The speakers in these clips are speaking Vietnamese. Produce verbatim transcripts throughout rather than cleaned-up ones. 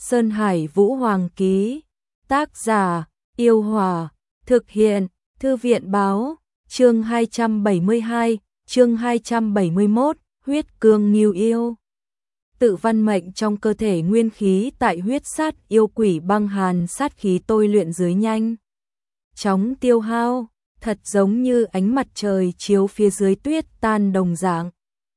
Sơn Hải Vũ Hoàng ký. Tác giả, Yêu Hòa. Thực hiện, Thư viện báo. Chương hai trăm bảy mươi hai, chương hai trăm bảy mươi mốt, huyết cương nghiêu yêu. Tự văn mệnh trong cơ thể nguyên khí tại huyết sát yêu quỷ băng hàn sát khí tôi luyện dưới nhanh chóng tiêu hao, thật giống như ánh mặt trời chiếu phía dưới tuyết tan đồng dạng.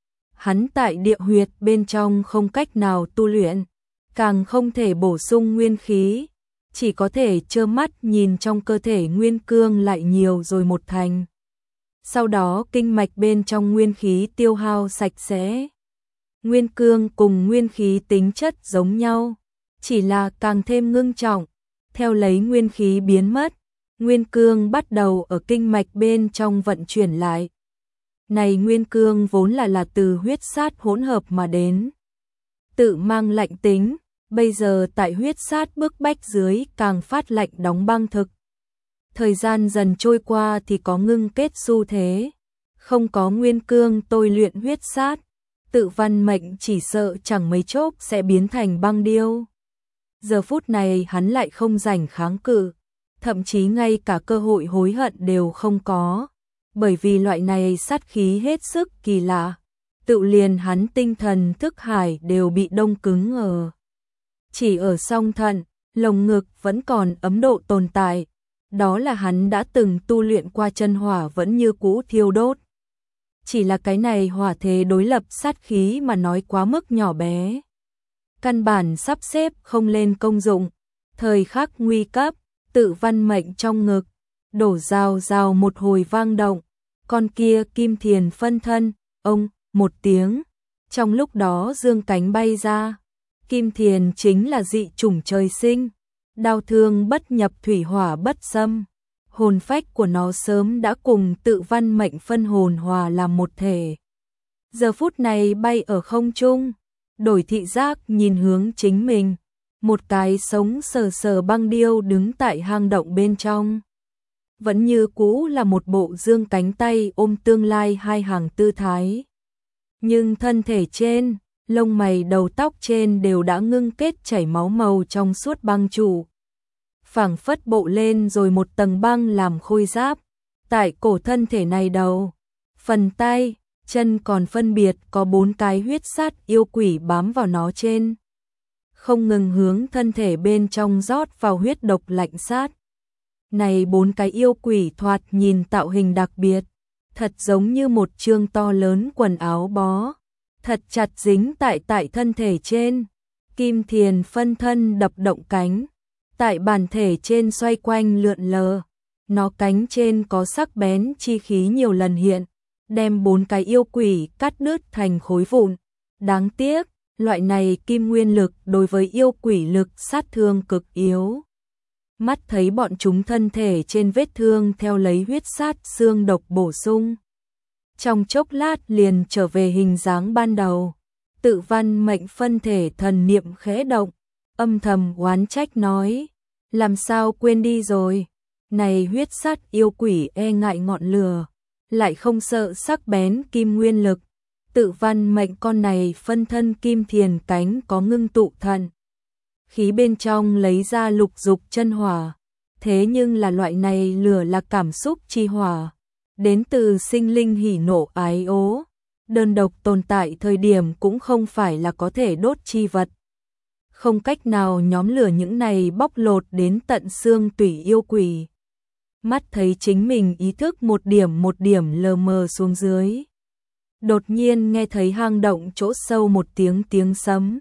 Hắn tại địa huyệt bên trong không cách nào tu luyện, càng không thể bổ sung nguyên khí, chỉ có thể trơ mắt nhìn trong cơ thể nguyên cương lại nhiều rồi một thành. Sau đó kinh mạch bên trong nguyên khí tiêu hao sạch sẽ. Nguyên cương cùng nguyên khí tính chất giống nhau, chỉ là càng thêm ngưng trọng. Theo lấy nguyên khí biến mất, nguyên cương bắt đầu ở kinh mạch bên trong vận chuyển lại. Này nguyên cương vốn là là từ huyết sát hỗn hợp mà đến, tự mang lạnh tính, bây giờ tại huyết sát bức bách dưới càng phát lạnh đóng băng thực. Thời gian dần trôi qua thì có ngưng kết xu thế, không có nguyên cương tôi luyện huyết sát, tự văn mệnh chỉ sợ chẳng mấy chốc sẽ biến thành băng điêu. Giờ phút này hắn lại không rảnh kháng cự, thậm chí ngay cả cơ hội hối hận đều không có, bởi vì loại này sát khí hết sức kỳ lạ, tự liền hắn tinh thần thức hải đều bị đông cứng ở. Chỉ ở song thận, lồng ngực vẫn còn ấm độ tồn tại, đó là hắn đã từng tu luyện qua chân hỏa vẫn như cũ thiêu đốt. Chỉ là cái này hỏa thế đối lập sát khí mà nói quá mức nhỏ bé, căn bản sắp xếp không lên công dụng. Thời khắc nguy cấp, tự văn mệnh trong ngực đổ rào rào một hồi vang động, con kia kim thiền phân thân, ông, một tiếng, trong lúc đó dương cánh bay ra. Kim thiền chính là dị chủng trời sinh, đao thương bất nhập thủy hỏa bất xâm, hồn phách của nó sớm đã cùng tự văn mệnh phân hồn hòa làm một thể. Giờ phút này bay ở không trung, đổi thị giác nhìn hướng chính mình, một cái sống sờ sờ băng điêu đứng tại hang động bên trong. Vẫn như cũ là một bộ dương cánh tay ôm tương lai hai hàng tư thái. Nhưng thân thể trên, lông mày đầu tóc trên đều đã ngưng kết chảy máu màu trong suốt băng trụ. Phảng phất bộ lên rồi một tầng băng làm khôi giáp. Tại cổ thân thể này đầu, phần tay, chân còn phân biệt có bốn cái huyết sát yêu quỷ bám vào nó trên. Không ngừng hướng thân thể bên trong rót vào huyết độc lạnh sát. Này bốn cái yêu quỷ thoạt nhìn tạo hình đặc biệt, thật giống như một chương to lớn quần áo bó, thật chặt dính tại tại thân thể trên. Kim thiền phân thân đập động cánh, tại bản thể trên xoay quanh lượn lờ, nó cánh trên có sắc bén chi khí nhiều lần hiện, đem bốn cái yêu quỷ cắt đứt thành khối vụn. Đáng tiếc, loại này kim nguyên lực đối với yêu quỷ lực sát thương cực yếu. Mắt thấy bọn chúng thân thể trên vết thương theo lấy huyết sát xương độc bổ sung, trong chốc lát liền trở về hình dáng ban đầu. Tự văn mệnh phân thể thần niệm khẽ động, âm thầm oán trách nói, làm sao quên đi rồi, này huyết sát yêu quỷ e ngại ngọn lửa, lại không sợ sắc bén kim nguyên lực. Tự văn mệnh con này phân thân kim thiền cánh có ngưng tụ thận khí bên trong lấy ra lục dục chân hỏa, thế nhưng là loại này lửa là cảm xúc chi hỏa, đến từ sinh linh hỉ nộ ái ố, đơn độc tồn tại thời điểm cũng không phải là có thể đốt chi vật. Không cách nào nhóm lửa những này bóc lột đến tận xương tủy yêu quỷ. Mắt thấy chính mình ý thức một điểm một điểm lờ mờ xuống dưới. Đột nhiên nghe thấy hang động chỗ sâu một tiếng tiếng sấm.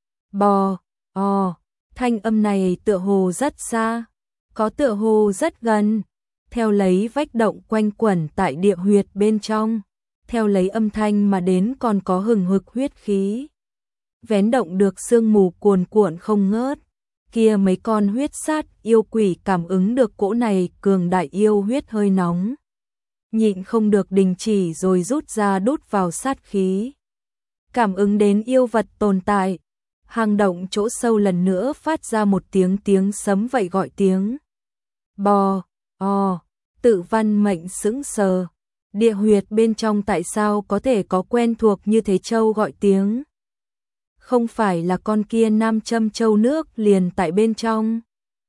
Bò, o, thanh âm này tựa hồ rất xa, có tựa hồ rất gần. Theo lấy vách động quanh quẩn tại địa huyệt bên trong, theo lấy âm thanh mà đến còn có hừng hực huyết khí. Vén động được sương mù cuồn cuộn không ngớt, kia mấy con huyết sát yêu quỷ cảm ứng được cỗ này cường đại yêu huyết hơi nóng, nhịn không được đình chỉ rồi rút ra đút vào sát khí. Cảm ứng đến yêu vật tồn tại, hang động chỗ sâu lần nữa phát ra một tiếng tiếng sấm vậy gọi tiếng. Bò, o, tự văn mệnh sững sờ, địa huyệt bên trong tại sao có thể có quen thuộc như thế châu gọi tiếng. không phải là con kia nam châm châu nước liền tại bên trong.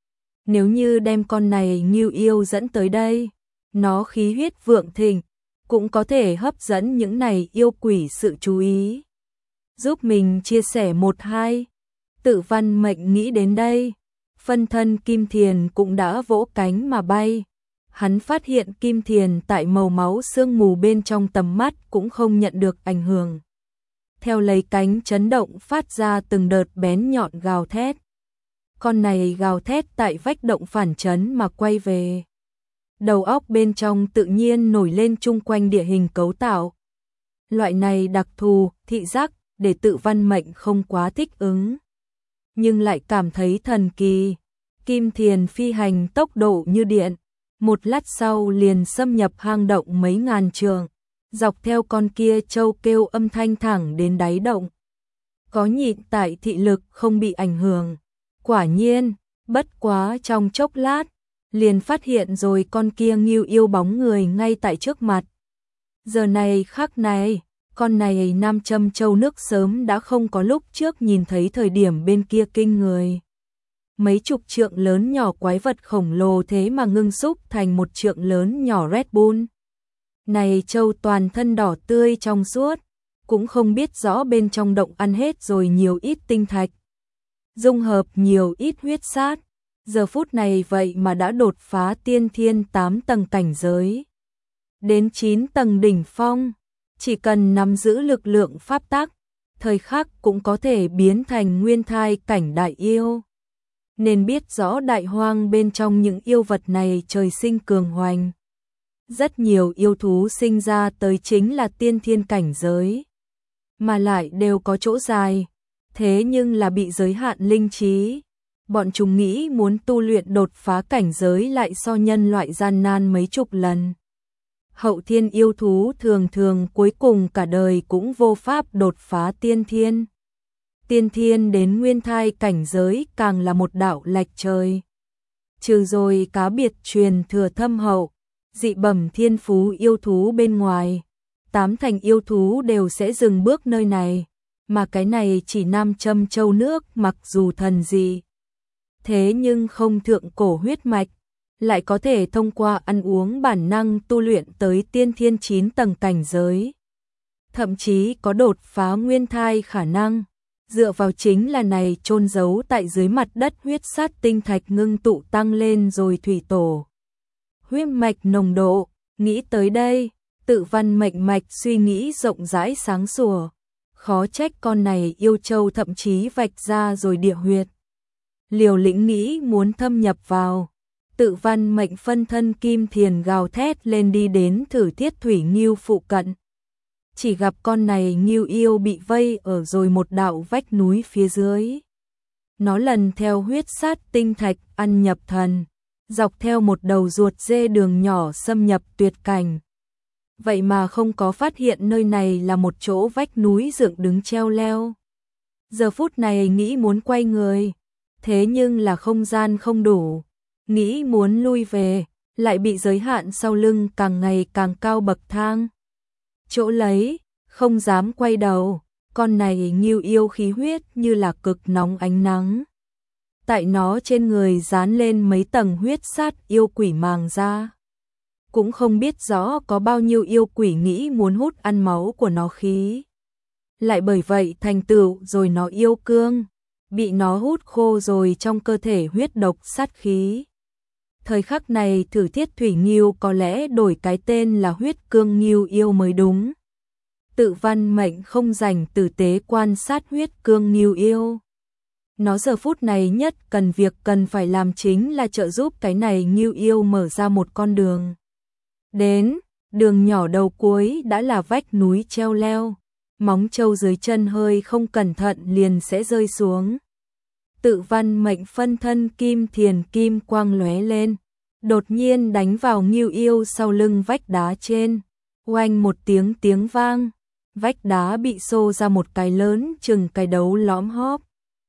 Nếu như đem con này Ngưu Yêu dẫn tới đây, nó khí huyết vượng thịnh, cũng có thể hấp dẫn những này yêu quỷ sự chú ý. Giúp mình chia sẻ một hai. Tự Văn Mệnh nghĩ đến đây, phân thân Kim Thiền cũng đã vỗ cánh mà bay. Hắn phát hiện Kim Thiền tại màu máu sương mù bên trong tầm mắt cũng không nhận được ảnh hưởng. Theo lấy cánh chấn động phát ra từng đợt bén nhọn gào thét. Con này gào thét tại vách động phản chấn mà quay về. Đầu óc bên trong tự nhiên nổi lên chung quanh địa hình cấu tạo. Loại này đặc thù, thị giác, để Tự Văn Mệnh không quá thích ứng. Nhưng lại cảm thấy thần kỳ. Kim Thiền phi hành tốc độ như điện. Một lát sau liền xâm nhập hang động mấy ngàn trượng, dọc theo con kia châu kêu âm thanh thẳng đến đáy động. Có nhịn tại thị lực không bị ảnh hưởng. Quả nhiên, bất quá trong chốc lát, liền phát hiện rồi con kia Ngưu Yêu bóng người ngay tại trước mặt. Giờ này khắc này, con này nam châm châu nước sớm đã không có lúc trước nhìn thấy thời điểm bên kia kinh người. Mấy chục trượng lớn nhỏ quái vật khổng lồ thế mà ngưng xúc thành một trượng lớn nhỏ Red Bull. Này châu toàn thân đỏ tươi trong suốt, cũng không biết rõ bên trong động ăn hết rồi nhiều ít tinh thạch. Dung hợp nhiều ít huyết sát, giờ phút này vậy mà đã đột phá tiên thiên tám tầng cảnh giới. Đến chín tầng đỉnh phong, chỉ cần nắm giữ lực lượng pháp tắc, thời khắc cũng có thể biến thành nguyên thai cảnh đại yêu. Nên biết rõ đại hoang bên trong những yêu vật này trời sinh cường hoành. Rất nhiều yêu thú sinh ra tới chính là tiên thiên cảnh giới, mà lại đều có chỗ dài, thế nhưng là bị giới hạn linh trí. Bọn chúng nghĩ muốn tu luyện đột phá cảnh giới lại so nhân loại gian nan mấy chục lần. Hậu thiên yêu thú thường thường cuối cùng cả đời cũng vô pháp đột phá tiên thiên. Tiên thiên đến nguyên thai cảnh giới càng là một đạo lệch trời. Trừ rồi cá biệt truyền thừa thâm hậu, dị bẩm thiên phú yêu thú bên ngoài, tám thành yêu thú đều sẽ dừng bước nơi này, mà cái này chỉ nam châm châu nước mặc dù thần dị. Thế nhưng không thượng cổ huyết mạch, lại có thể thông qua ăn uống bản năng tu luyện tới tiên thiên chín tầng cảnh giới. Thậm chí có đột phá nguyên thai khả năng. Dựa vào chính là này chôn giấu tại dưới mặt đất huyết sát tinh thạch ngưng tụ tăng lên rồi thủy tổ. Huyết mạch nồng độ, nghĩ tới đây, Tự Văn Mệnh mạch suy nghĩ rộng rãi sáng sủa. Khó trách con này yêu châu thậm chí vạch ra rồi địa huyệt. Liều lĩnh nghĩ muốn thâm nhập vào. Tự Văn Mệnh phân thân Kim Thiền gào thét lên đi đến thử Thiết Thủy Ngưu phụ cận. Chỉ gặp con này Ngưu Yêu bị vây ở rồi một đạo vách núi phía dưới. Nó lần theo huyết sát tinh thạch ăn nhập thần, dọc theo một đầu ruột dê đường nhỏ xâm nhập tuyệt cảnh. Vậy mà không có phát hiện nơi này là một chỗ vách núi dựng đứng treo leo. Giờ phút này nghĩ muốn quay người, thế nhưng là không gian không đủ. Nghĩ muốn lui về, lại bị giới hạn sau lưng càng ngày càng cao bậc thang. Chỗ lấy, không dám quay đầu, con này Ngưu Yêu khí huyết như là cực nóng ánh nắng. Tại nó trên người dán lên mấy tầng huyết sát yêu quỷ màng ra. Cũng không biết rõ có bao nhiêu yêu quỷ nghĩ muốn hút ăn máu của nó khí. Lại bởi vậy thành tựu rồi nó yêu cương, bị nó hút khô rồi trong cơ thể huyết độc sát khí. Thời khắc này thử Thiết Thủy Ngưu có lẽ đổi cái tên là huyết cương Ngưu Yêu mới đúng. Tự Văn Mệnh không dành tử tế quan sát huyết cương Ngưu Yêu. Nó giờ phút này nhất cần việc cần phải làm chính là trợ giúp cái này Ngưu Yêu mở ra một con đường. Đến, đường nhỏ đầu cuối đã là vách núi treo leo, móng trâu dưới chân hơi không cẩn thận liền sẽ rơi xuống. Tự Văn Mệnh phân thân Kim Thiền kim quang lóe lên, đột nhiên đánh vào Ngưu Yêu sau lưng vách đá trên. Oanh một tiếng tiếng vang, vách đá bị xô ra một cái lớn chừng cái đấu lõm hóp.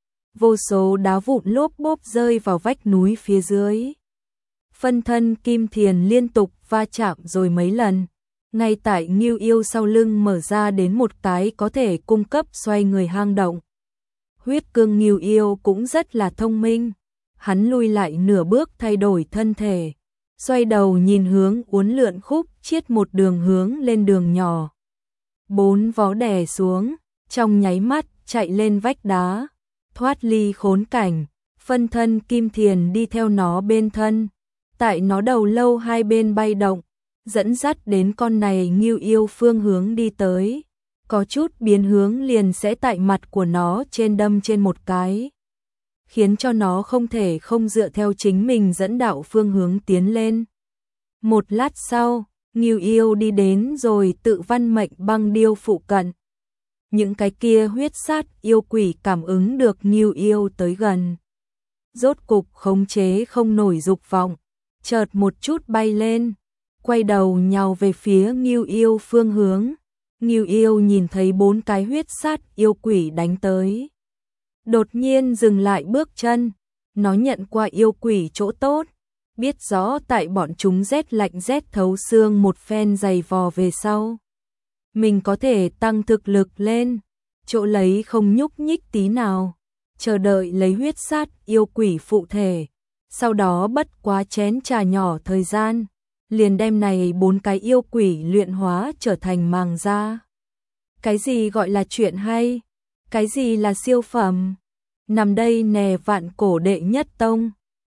Vô số đá vụn lốp bốp rơi vào vách núi phía dưới. Phân thân Kim Thiền liên tục va chạm rồi mấy lần, ngay tại Ngưu Yêu sau lưng mở ra đến một cái có thể cung cấp xoay người hang động. Huyết cương Ngưu Yêu cũng rất là thông minh, hắn lui lại nửa bước thay đổi thân thể, xoay đầu nhìn hướng uốn lượn khúc chiết một đường hướng lên đường nhỏ. Bốn vó đè xuống, trong nháy mắt chạy lên vách đá, thoát ly khốn cảnh, phân thân Kim Thiền đi theo nó bên thân, tại nó đầu lâu hai bên bay động, dẫn dắt đến con này Ngưu Yêu phương hướng đi tới, có chút biến hướng liền sẽ tại mặt của nó trên đâm trên một cái, khiến cho nó không thể không dựa theo chính mình dẫn đạo phương hướng tiến lên. Một lát sau, Ngưu Yêu đi đến rồi tự văn mệnh băng điêu phụ cận. Những cái kia huyết sát yêu quỷ cảm ứng được Ngưu Yêu tới gần, rốt cục khống chế không nổi dục vọng, chợt một chút bay lên, quay đầu nhào về phía Ngưu Yêu phương hướng. Ngưu Yêu nhìn thấy bốn cái huyết sát yêu quỷ đánh tới, đột nhiên dừng lại bước chân, nó nhận qua yêu quỷ chỗ tốt, biết rõ tại bọn chúng rét lạnh rét thấu xương một phen giày vò về sau, mình có thể tăng thực lực lên, chỗ lấy không nhúc nhích tí nào, chờ đợi lấy huyết sát yêu quỷ phụ thể, sau đó bất quá chén trà nhỏ thời gian, liền đem này bốn cái yêu quỷ luyện hóa trở thành màng da. Cái gì gọi là chuyện hay? Cái gì là siêu phẩm? Nằm đây nè vạn cổ đệ nhất tông.